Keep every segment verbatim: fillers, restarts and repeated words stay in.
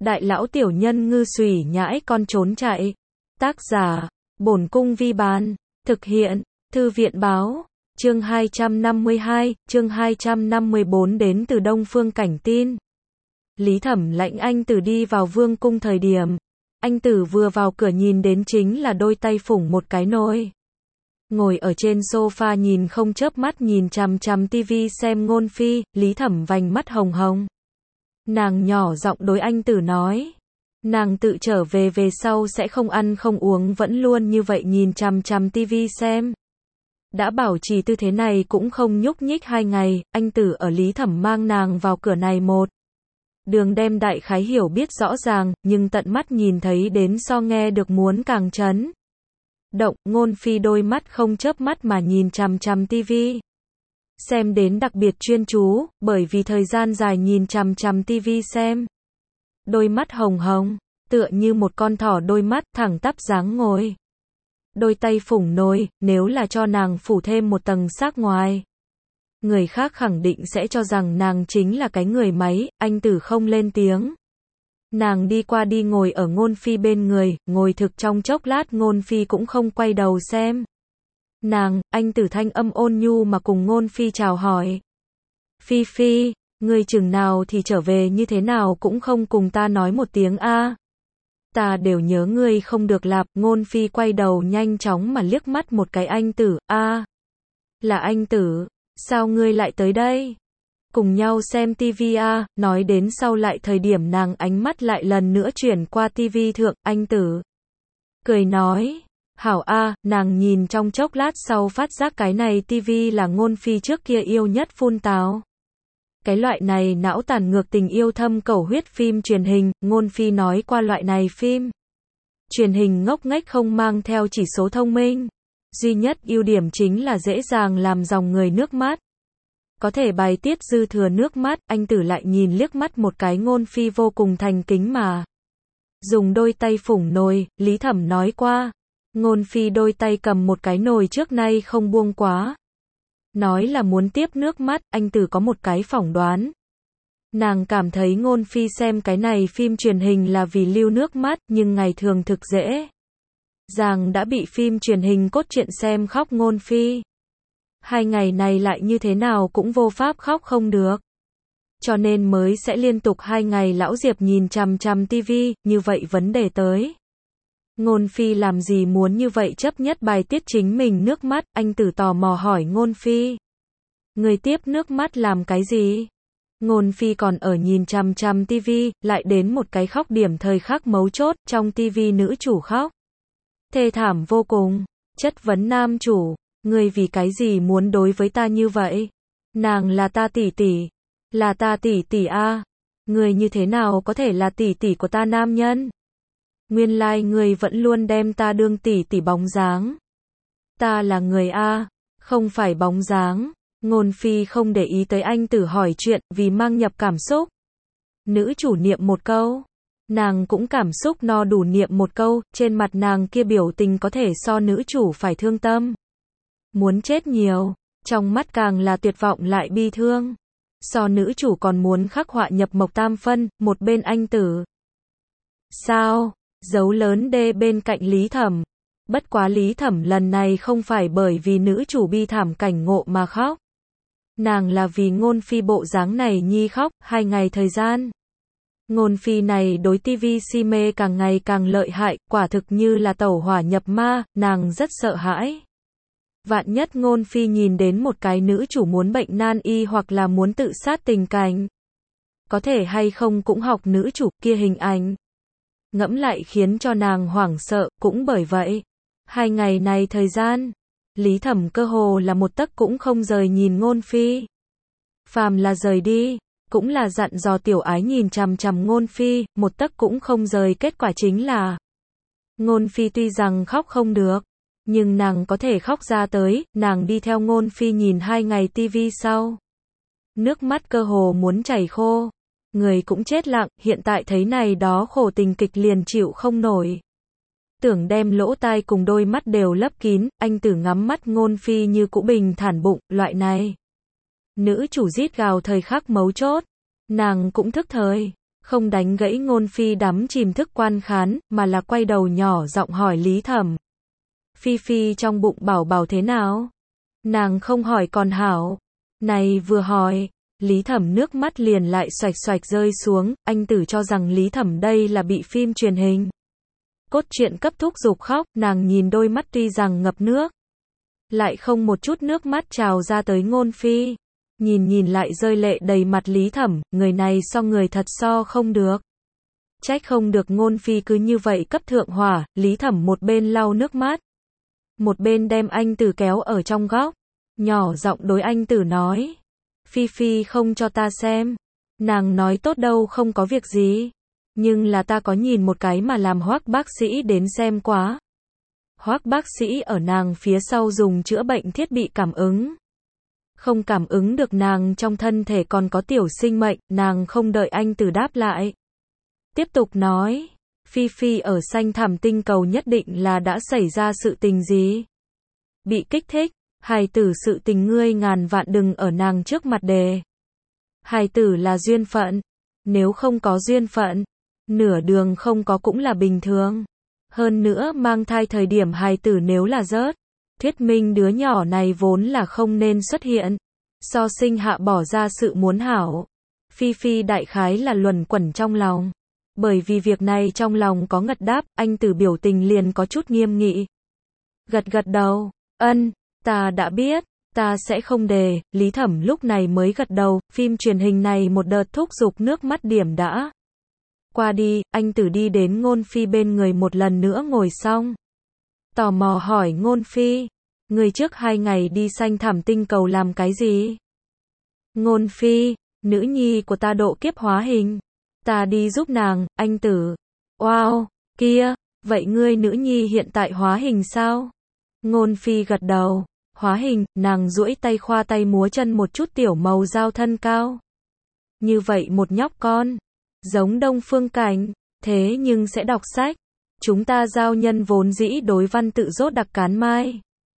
Đại lão tiểu nhân ngư xùy nhãi con trốn chạy. Tác giả, Bổn Cung Vi Bán. Thực hiện, Thư viện Báo. Chương hai trăm năm mươi hai, chương hai trăm năm mươi bốn đến từ Đông Phương Cảnh Tin. Lý Thẩm lãnh anh tử đi vào vương cung thời điểm. Anh tử vừa vào cửa nhìn đến chính là đôi tay phủng một cái nồi. Ngồi ở trên sofa nhìn không chớp mắt nhìn chằm chằm tivi xem Ngôn Phi, Lý Thẩm vành mắt hồng hồng. Nàng nhỏ giọng đối anh tử nói. Nàng tự trở về về sau sẽ không ăn không uống vẫn luôn như vậy nhìn chằm chằm tivi xem. Đã bảo trì tư thế này cũng không nhúc nhích hai ngày, anh tử ở Lý Thẩm mang nàng vào cửa này một. Đường đem đại khái hiểu biết rõ ràng, nhưng tận mắt nhìn thấy đến so nghe được muốn càng chấn. Động, Ngôn Phi đôi mắt không chớp mắt mà nhìn chằm chằm tivi. Xem đến đặc biệt chuyên chú, bởi vì thời gian dài nhìn chằm chằm tivi xem. Đôi mắt hồng hồng, tựa như một con thỏ đôi mắt thẳng tắp dáng ngồi. Đôi tay phủng nồi, nếu là cho nàng phủ thêm một tầng xác ngoài. Người khác khẳng định sẽ cho rằng nàng chính là cái người máy, anh tử không lên tiếng. Nàng đi qua đi ngồi ở Ngôn Phi bên người, ngồi thực trong chốc lát Ngôn Phi cũng không quay đầu xem. Nàng, anh tử thanh âm ôn nhu mà cùng Ngôn Phi chào hỏi. Phi Phi, ngươi chừng nào thì trở về như thế nào cũng không cùng ta nói một tiếng a. Ta đều nhớ ngươi không được lạp. Ngôn Phi quay đầu nhanh chóng mà liếc mắt một cái anh tử, a, là anh tử, sao ngươi lại tới đây? Cùng nhau xem tivi a. Nói đến sau lại thời điểm nàng ánh mắt lại lần nữa chuyển qua tivi thượng, anh tử. Cười nói, hảo a, nàng nhìn trong chốc lát sau phát giác cái này tivi là Ngôn Phi trước kia yêu nhất phun táo. Cái loại này não tàn ngược tình yêu thâm cầu huyết phim truyền hình, Ngôn Phi nói qua loại này phim truyền hình ngốc nghếch không mang theo chỉ số thông minh. Duy nhất ưu điểm chính là dễ dàng làm dòng người nước mắt. Có thể bài tiết dư thừa nước mắt, anh tử lại nhìn liếc mắt một cái Ngôn Phi vô cùng thành kính mà. Dùng đôi tay phủng nồi, Lý Thẩm nói qua. Ngôn Phi đôi tay cầm một cái nồi trước nay không buông quá. Nói là muốn tiếp nước mắt, anh tử có một cái phỏng đoán. Nàng cảm thấy Ngôn Phi xem cái này phim truyền hình là vì lưu nước mắt, nhưng ngày thường thực dễ dàng đã bị phim truyền hình cốt truyện xem khóc Ngôn Phi. Hai ngày này lại như thế nào cũng vô pháp khóc không được. Cho nên mới sẽ liên tục hai ngày lão Diệp nhìn chằm chằm tivi, như vậy vấn đề tới. Ngôn Phi làm gì muốn như vậy chấp nhất bài tiết chính mình nước mắt, anh tử tò mò hỏi Ngôn Phi. Người tiếp nước mắt làm cái gì? Ngôn Phi còn ở nhìn chằm chằm tivi, lại đến một cái khóc điểm thời khắc mấu chốt, trong tivi nữ chủ khóc. Thê thảm vô cùng, chất vấn nam chủ, người vì cái gì muốn đối với ta như vậy? Nàng là ta tỷ tỷ, là ta tỷ tỷ a, người như thế nào có thể là tỷ tỷ của ta nam nhân? Nguyên lai like người vẫn luôn đem ta đương tỷ tỷ bóng dáng. Ta là người a, không phải bóng dáng. Ngôn Phi không để ý tới anh tử hỏi chuyện, vì mang nhập cảm xúc. Nữ chủ niệm một câu. Nàng cũng cảm xúc no đủ niệm một câu, trên mặt nàng kia biểu tình có thể so nữ chủ phải thương tâm. Muốn chết nhiều, trong mắt càng là tuyệt vọng lại bi thương. So nữ chủ còn muốn khắc họa nhập mộc tam phân, một bên anh tử. Sao? Dấu lớn D bên cạnh Lý Thẩm. Bất quá Lý Thẩm lần này không phải bởi vì nữ chủ bi thảm cảnh ngộ mà khóc. Nàng là vì Ngôn Phi bộ dáng này nhi khóc, hai ngày thời gian. Ngôn Phi này đối tivi si mê càng ngày càng lợi hại, quả thực như là tẩu hỏa nhập ma, nàng rất sợ hãi. Vạn nhất Ngôn Phi nhìn đến một cái nữ chủ muốn bệnh nan y hoặc là muốn tự sát tình cảnh. Có thể hay không cũng học nữ chủ kia hình ảnh. Ngẫm lại khiến cho nàng hoảng sợ, cũng bởi vậy. Hai ngày này thời gian, Lý Thẩm cơ hồ là một tấc cũng không rời nhìn Ngôn Phi. Phàm là rời đi, cũng là dặn dò tiểu ái nhìn chằm chằm Ngôn Phi, một tấc cũng không rời, kết quả chính là Ngôn Phi tuy rằng khóc không được, nhưng nàng có thể khóc ra tới, nàng đi theo Ngôn Phi nhìn hai ngày tivi sau. Nước mắt cơ hồ muốn chảy khô. Người cũng chết lặng, hiện tại thấy này đó khổ tình kịch liền chịu không nổi. Tưởng đem lỗ tai cùng đôi mắt đều lấp kín, anh tử ngắm mắt Ngôn Phi như cũ bình thản bụng, loại này. Nữ chủ rít gào thời khắc mấu chốt. Nàng cũng thức thời. Không đánh gãy Ngôn Phi đắm chìm thức quan khán, mà là quay đầu nhỏ giọng hỏi Lý Thẩm. Phi Phi trong bụng bảo bảo thế nào? Nàng không hỏi còn hảo. Này vừa hỏi, Lý Thẩm nước mắt liền lại xoạch xoạch rơi xuống, anh Tử cho rằng Lý Thẩm đây là bị phim truyền hình. Cốt truyện cấp thúc giục khóc, nàng nhìn đôi mắt tuy rằng ngập nước, lại không một chút nước mắt trào ra tới Ngôn Phi. Nhìn nhìn lại rơi lệ đầy mặt Lý Thẩm, người này so người thật so không được. Trách không được Ngôn Phi cứ như vậy cấp thượng hỏa, Lý Thẩm một bên lau nước mắt, một bên đem anh Tử kéo ở trong góc, nhỏ giọng đối anh Tử nói. Phi Phi không cho ta xem. Nàng nói tốt đâu không có việc gì. Nhưng là ta có nhìn một cái mà làm Hoắc bác sĩ đến xem quá. Hoắc bác sĩ ở nàng phía sau dùng chữa bệnh thiết bị cảm ứng. Không cảm ứng được nàng trong thân thể còn có tiểu sinh mệnh, nàng không đợi anh Tử đáp lại. Tiếp tục nói, Phi Phi ở xanh thẳm tinh cầu nhất định là đã xảy ra sự tình gì? Bị kích thích, hài tử sự tình ngươi ngàn vạn đừng ở nàng trước mặt đề. Hài tử là duyên phận, nếu không có duyên phận, nửa đường không có cũng là bình thường. Hơn nữa mang thai thời điểm hài tử nếu là rớt, thuyết minh đứa nhỏ này vốn là không nên xuất hiện. So sinh hạ bỏ ra sự muốn hảo. Phi Phi đại khái là luẩn quẩn trong lòng. Bởi vì việc này trong lòng có ngật đáp, anh Tử biểu tình liền có chút nghiêm nghị. Gật gật đầu, ân, ta đã biết, ta sẽ không đề. Lý Thẩm lúc này mới gật đầu, phim truyền hình này một đợt thúc giục nước mắt điểm đã qua đi, anh Tử đi đến Ngôn Phi bên người một lần nữa ngồi xong. Tò mò hỏi Ngôn Phi, người trước hai ngày đi xanh thẳm tinh cầu làm cái gì? Ngôn Phi, nữ nhi của ta độ kiếp hóa hình. Ta đi giúp nàng. Anh Tử, wow, kia, vậy ngươi nữ nhi hiện tại hóa hình sao? Ngôn Phi gật đầu, hóa hình, nàng duỗi tay khoa tay múa chân một chút tiểu màu dao thân cao. Như vậy một nhóc con, giống Đông Phương Cảnh, thế nhưng sẽ đọc sách. Chúng ta giao nhân vốn dĩ đối văn tự rốt đặc cán mai.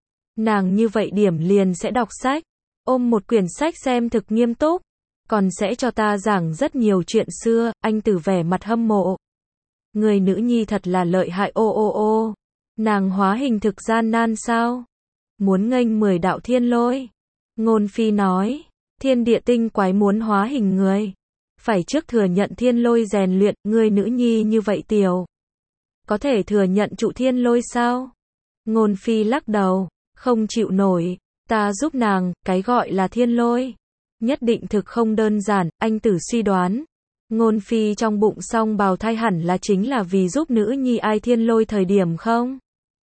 Nàng như vậy điểm liền sẽ đọc sách, ôm một quyển sách xem thực nghiêm túc, còn sẽ cho ta giảng rất nhiều chuyện xưa. Anh Tử vẻ mặt hâm mộ. Người nữ nhi thật là lợi hại ô ô ô. Nàng hóa hình thực gian nan sao? Muốn nghênh mười đạo thiên lôi. Ngôn Phi nói, thiên địa tinh quái muốn hóa hình người, phải trước thừa nhận thiên lôi rèn luyện. Người nữ nhi như vậy tiểu, có thể thừa nhận trụ thiên lôi sao? Ngôn Phi lắc đầu, không chịu nổi. Ta giúp nàng, cái gọi là thiên lôi nhất định thực không đơn giản. Anh Tử suy đoán, Ngôn Phi trong bụng song bào thai hẳn là chính là vì giúp nữ nhi ai thiên lôi thời điểm không?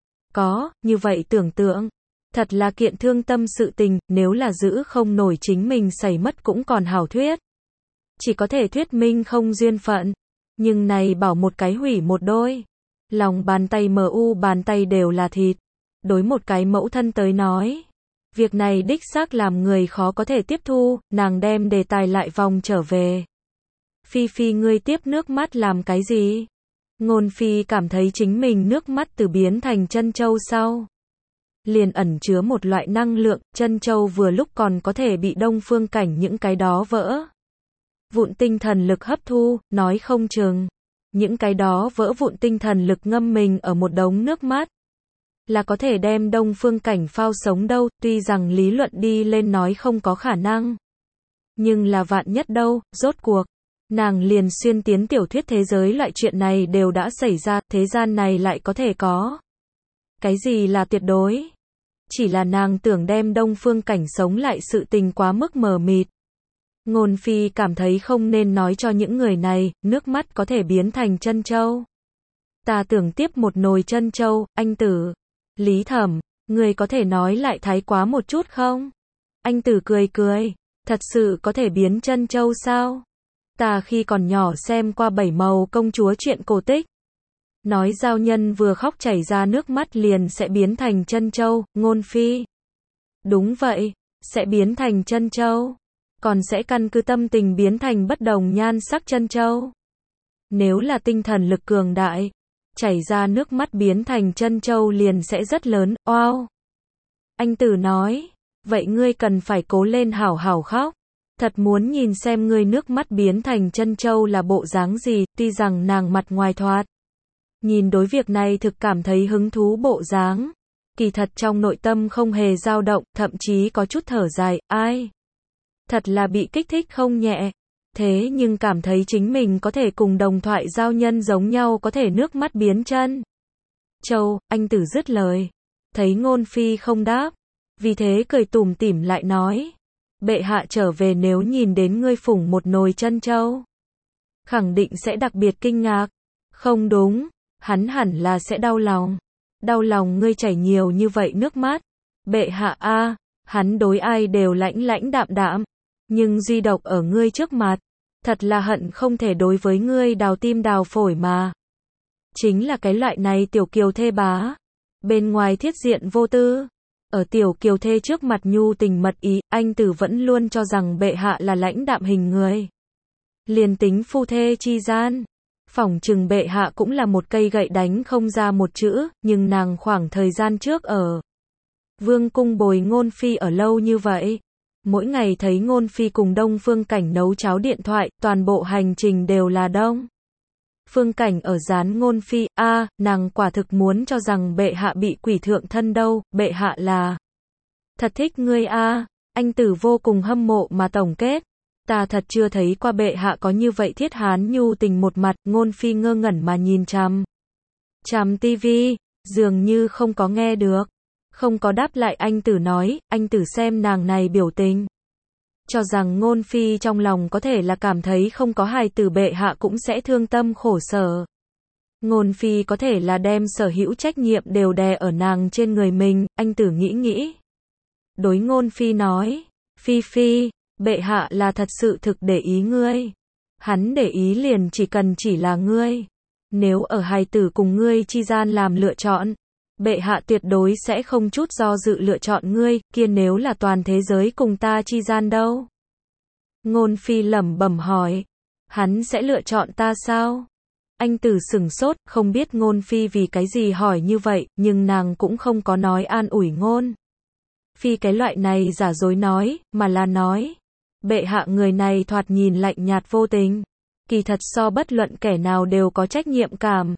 Có, như vậy tưởng tượng, thật là kiện thương tâm sự tình. Nếu là giữ không nổi chính mình xảy mất cũng còn hảo thuyết, chỉ có thể thuyết minh không duyên phận. Nhưng này bảo một cái hủy một đôi, lòng bàn tay mờ u bàn tay đều là thịt. Đối một cái mẫu thân tới nói, việc này đích xác làm người khó có thể tiếp thu. Nàng đem đề tài lại vòng trở về. Phi Phi ngươi tiếp nước mắt làm cái gì? Ngôn Phi cảm thấy chính mình nước mắt từ biến thành chân châu sau, liền ẩn chứa một loại năng lượng. Chân châu vừa lúc còn có thể bị Đông Phương Cảnh những cái đó vỡ vụn tinh thần lực hấp thu, nói không chừng những cái đó vỡ vụn tinh thần lực ngâm mình ở một đống nước mắt, là có thể đem Đông Phương Cảnh phao sống đâu. Tuy rằng lý luận đi lên nói không có khả năng, nhưng là vạn nhất đâu. Rốt cuộc, nàng liền xuyên tiến tiểu thuyết thế giới, loại chuyện này đều đã xảy ra, thế gian này lại có thể có cái gì là tuyệt đối? Chỉ là nàng tưởng đem Đông Phương Cảnh sống lại sự tình quá mức mờ mịt. Ngôn Phi cảm thấy không nên nói cho những người này, nước mắt có thể biến thành chân châu. Ta tưởng tiếp một nồi chân châu. Anh Tử, Lý Thẩm, người có thể nói lại thái quá một chút không? Anh Tử cười cười, thật sự có thể biến chân châu sao? Ta khi còn nhỏ xem qua bảy màu công chúa truyện cổ tích, nói giao nhân vừa khóc chảy ra nước mắt liền sẽ biến thành chân châu. Ngôn Phi, đúng vậy, sẽ biến thành chân châu, còn sẽ căn cứ tâm tình biến thành bất đồng nhan sắc chân châu. Nếu là tinh thần lực cường đại, chảy ra nước mắt biến thành chân châu liền sẽ rất lớn. Wow. Anh Tử nói, vậy ngươi cần phải cố lên hảo hảo khóc. Thật muốn nhìn xem ngươi nước mắt biến thành chân châu là bộ dáng gì, tuy rằng nàng mặt ngoài thoạt. Nhìn đối việc này thực cảm thấy hứng thú bộ dáng. Kỳ thật trong nội tâm không hề dao động, thậm chí có chút thở dài, ai? Thật là bị kích thích không nhẹ. Thế nhưng cảm thấy chính mình có thể cùng đồng thoại giao nhân giống nhau có thể nước mắt biến chân châu, anh tử dứt lời. Thấy ngôn phi không đáp. Vì thế cười tủm tỉm lại nói. Bệ hạ trở về nếu nhìn đến ngươi phủng một nồi chân châu. Khẳng định sẽ đặc biệt kinh ngạc. Không đúng, hắn hẳn là sẽ đau lòng. Đau lòng ngươi chảy nhiều như vậy nước mắt. Bệ hạ a, hắn đối ai đều lãnh lãnh đạm đạm. Nhưng duy độc ở ngươi trước mặt. Thật là hận không thể đối với ngươi đào tim đào phổi mà. Chính là cái loại này tiểu kiều thê bá. Bên ngoài thiết diện vô tư. Ở tiểu kiều thê trước mặt nhu tình mật ý, anh tử vẫn luôn cho rằng bệ hạ là lãnh đạm hình người. Liền tính phu thê chi gian. Phỏng chừng bệ hạ cũng là một cây gậy đánh không ra một chữ, nhưng nàng khoảng thời gian trước ở vương cung bồi ngôn phi ở lâu như vậy. Mỗi ngày thấy ngôn phi cùng Đông Phương Cảnh nấu cháo điện thoại, toàn bộ hành trình đều là Đông Phương Cảnh ở dán ngôn phi, a à, nàng quả thực muốn cho rằng bệ hạ bị quỷ thượng thân đâu, bệ hạ là thật thích ngươi a à. Anh tử vô cùng hâm mộ mà tổng kết. Ta thật chưa thấy qua bệ hạ có như vậy thiết hán nhu tình một mặt, ngôn phi ngơ ngẩn mà nhìn chằm chằm tivi, dường như không có nghe được. Không có đáp lại anh tử nói, anh tử xem nàng này biểu tình. Cho rằng ngôn phi trong lòng có thể là cảm thấy không có hài tử bệ hạ cũng sẽ thương tâm khổ sở. Ngôn phi có thể là đem sở hữu trách nhiệm đều đè ở nàng trên người mình, anh tử nghĩ nghĩ. Đối ngôn phi nói, phi phi, bệ hạ là thật sự thực để ý ngươi. Hắn để ý liền chỉ cần chỉ là ngươi. Nếu ở hài tử cùng ngươi chi gian làm lựa chọn, bệ hạ tuyệt đối sẽ không chút do dự lựa chọn ngươi, kia nếu là toàn thế giới cùng ta chi gian đâu? Ngôn phi lẩm bẩm hỏi, hắn sẽ lựa chọn ta sao? Anh tử sửng sốt, không biết ngôn phi vì cái gì hỏi như vậy, nhưng nàng cũng không có nói an ủi ngôn phi cái loại này giả dối nói, mà là nói, bệ hạ người này thoạt nhìn lạnh nhạt vô tình, kỳ thật so bất luận kẻ nào đều có trách nhiệm cảm.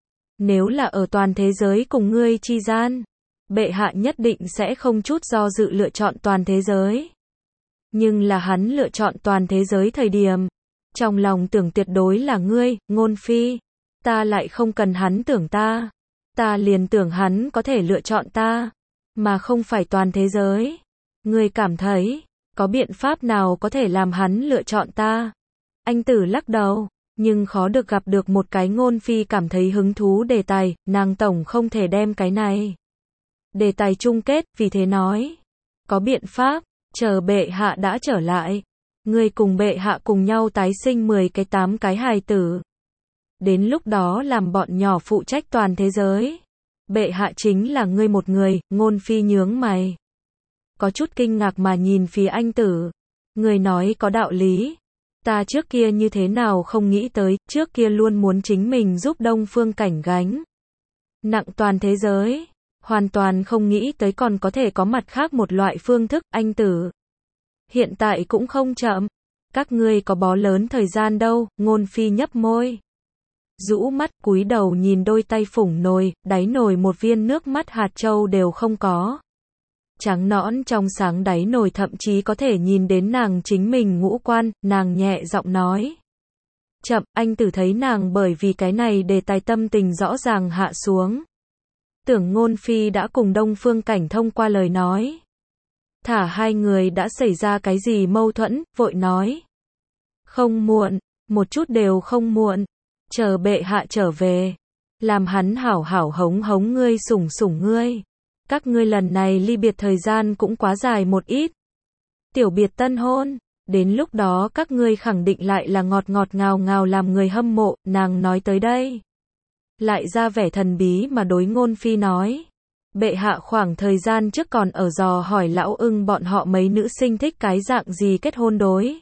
Nếu là ở toàn thế giới cùng ngươi chi gian, bệ hạ nhất định sẽ không chút do dự lựa chọn toàn thế giới. Nhưng là hắn lựa chọn toàn thế giới thời điểm, trong lòng tưởng tuyệt đối là ngươi, ngôn phi. Ta lại không cần hắn tưởng ta. Ta liền tưởng hắn có thể lựa chọn ta, mà không phải toàn thế giới. Ngươi cảm thấy, có biện pháp nào có thể làm hắn lựa chọn ta? Anh tử lắc đầu. Nhưng khó được gặp được một cái ngôn phi cảm thấy hứng thú đề tài, nàng tổng không thể đem cái này đề tài chung kết, vì thế nói, có biện pháp, chờ bệ hạ đã trở lại, ngươi cùng bệ hạ cùng nhau tái sinh mười cái tám cái hài tử. Đến lúc đó làm bọn nhỏ phụ trách toàn thế giới. Bệ hạ chính là ngươi một người, ngôn phi nhướng mày. Có chút kinh ngạc mà nhìn phía anh tử. Người nói có đạo lý. Ta trước kia như thế nào không nghĩ tới, trước kia luôn muốn chính mình giúp Đông Phương Cảnh gánh nặng toàn thế giới. Hoàn toàn không nghĩ tới còn có thể có mặt khác một loại phương thức, anh tử. Hiện tại cũng không chậm. Các ngươi có bó lớn thời gian đâu, ngôn phi nhấp môi. Rũ mắt cúi đầu nhìn đôi tay phủng nồi, đáy nồi một viên nước mắt hạt châu đều không có. Trắng nõn trong sáng đáy nồi thậm chí có thể nhìn đến nàng chính mình ngũ quan, nàng nhẹ giọng nói. Chậm, anh tử thấy nàng bởi vì cái này đề tài tâm tình rõ ràng hạ xuống. Tưởng ngôn phi đã cùng Đông Phương Cảnh thông qua lời nói. Thả hai người đã xảy ra cái gì mâu thuẫn, vội nói. Không muộn, một chút đều không muộn. Chờ bệ hạ trở về. Làm hắn hảo hảo hống hống ngươi sủng sủng ngươi. Các ngươi lần này ly biệt thời gian cũng quá dài một ít. Tiểu biệt tân hôn. Đến lúc đó các ngươi khẳng định lại là ngọt ngọt ngào ngào làm người hâm mộ, nàng nói tới đây. Lại ra vẻ thần bí mà đối ngôn phi nói. Bệ hạ khoảng thời gian trước còn ở dò hỏi lão ưng bọn họ mấy nữ sinh thích cái dạng gì kết hôn đối.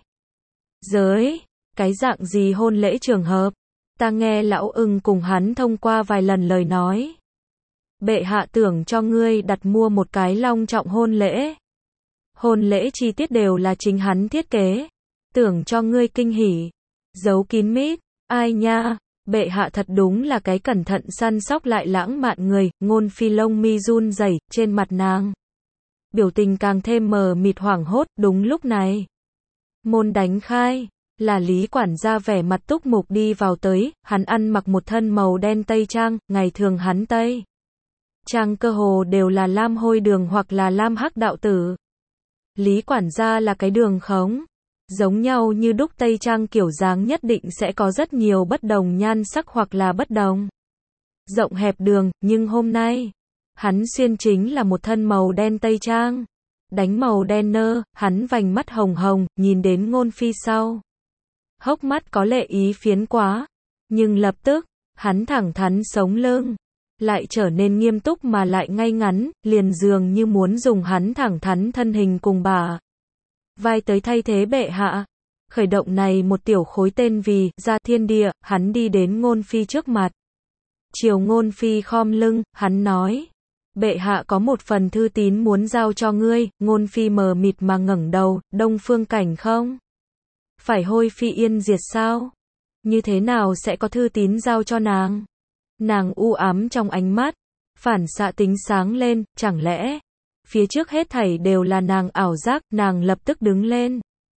Giới, cái dạng gì hôn lễ trường hợp. Ta nghe lão ưng cùng hắn thông qua vài lần lời nói. Bệ hạ tưởng cho ngươi đặt mua một cái long trọng hôn lễ. Hôn lễ chi tiết đều là chính hắn thiết kế. Tưởng cho ngươi kinh hỉ. Giấu kín mít. Ai nha, bệ hạ thật đúng là cái cẩn thận săn sóc lại lãng mạn người. Ngôn phi lông mi run rẩy trên mặt nàng. Biểu tình càng thêm mờ mịt hoảng hốt. Đúng lúc này, môn đánh khai. Là Lý quản gia vẻ mặt túc mục đi vào tới. Hắn ăn mặc một thân màu đen tây trang. Ngày thường hắn tây trang cơ hồ đều là lam hôi đường hoặc là lam hắc đạo tử. Lý quản gia là cái đường khống. Giống nhau như đúc tây trang kiểu dáng nhất định sẽ có rất nhiều bất đồng nhan sắc hoặc là bất đồng rộng hẹp đường, nhưng hôm nay, hắn xuyên chính là một thân màu đen tây trang. Đánh màu đen nơ, hắn vành mắt hồng hồng, nhìn đến Ngôn Phi sau. Hốc mắt có lệ ý phiến quá. Nhưng lập tức, hắn thẳng thắn sống lưng. Lại trở nên nghiêm túc mà lại ngay ngắn, liền dường như muốn dùng hắn thẳng thắn thân hình cùng bà vai tới thay thế bệ hạ. Khởi động này một tiểu khối tên vì ra thiên địa, hắn đi đến Ngôn Phi trước mặt. Chiều Ngôn Phi khom lưng, hắn nói: bệ hạ có một phần thư tín muốn giao cho ngươi. Ngôn Phi mờ mịt mà ngẩng đầu, Đông Phương Cảnh không phải hôi phi yên diệt sao? Như thế nào sẽ có thư tín giao cho nàng? Nàng u ám trong ánh mắt, phản xạ tính sáng lên, chẳng lẽ phía trước hết thảy đều là nàng ảo giác. Nàng lập tức đứng lên.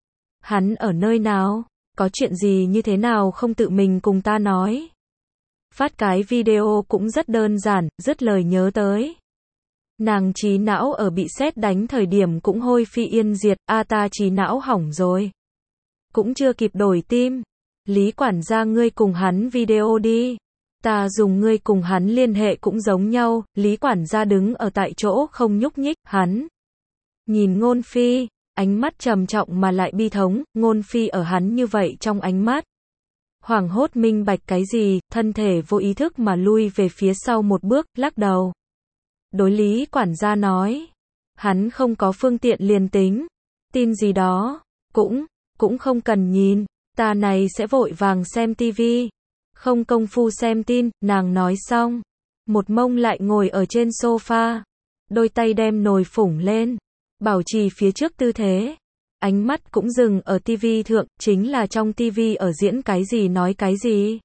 Hắn ở nơi nào? Có chuyện gì như thế nào không tự mình cùng ta nói? Phát cái video cũng rất đơn giản, dứt lời nhớ tới. Nàng trí não ở bị sét đánh thời điểm cũng hôi phi yên diệt, a ta trí não hỏng rồi. Cũng chưa kịp đổi tim. Lý quản gia ngươi cùng hắn video đi. Ta dùng ngươi cùng hắn liên hệ cũng giống nhau. Lý quản gia đứng ở tại chỗ không nhúc nhích, hắn nhìn Ngôn Phi, ánh mắt trầm trọng mà lại bi thống. Ngôn Phi ở hắn như vậy trong ánh mắt hoảng hốt minh bạch cái gì, thân thể vô ý thức mà lui về phía sau một bước, lắc đầu. Đối Lý quản gia nói, hắn không có phương tiện liền tính, tin gì đó, cũng, cũng không cần nhìn, ta này sẽ vội vàng xem tivi, không công phu xem tin. Nàng nói xong, một mông lại ngồi ở trên sofa, đôi tay đem nồi phủng lên, bảo trì phía trước tư thế. Ánh mắt cũng dừng ở tivi thượng, chính là trong tivi ở diễn cái gì nói cái gì.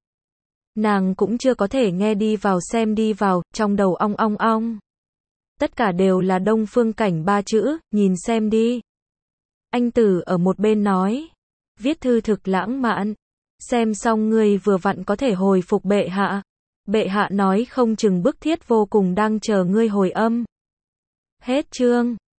Nàng cũng chưa có thể nghe đi vào xem đi vào, trong đầu ong ong ong. Tất cả đều là Đông Phương Cảnh ba chữ, nhìn xem đi. Anh Tử ở một bên nói, viết thư thực lãng mạn, xem xong ngươi vừa vặn có thể hồi phục bệ hạ. Bệ hạ nói không chừng bức thiết vô cùng đang chờ ngươi hồi âm. Hết chương.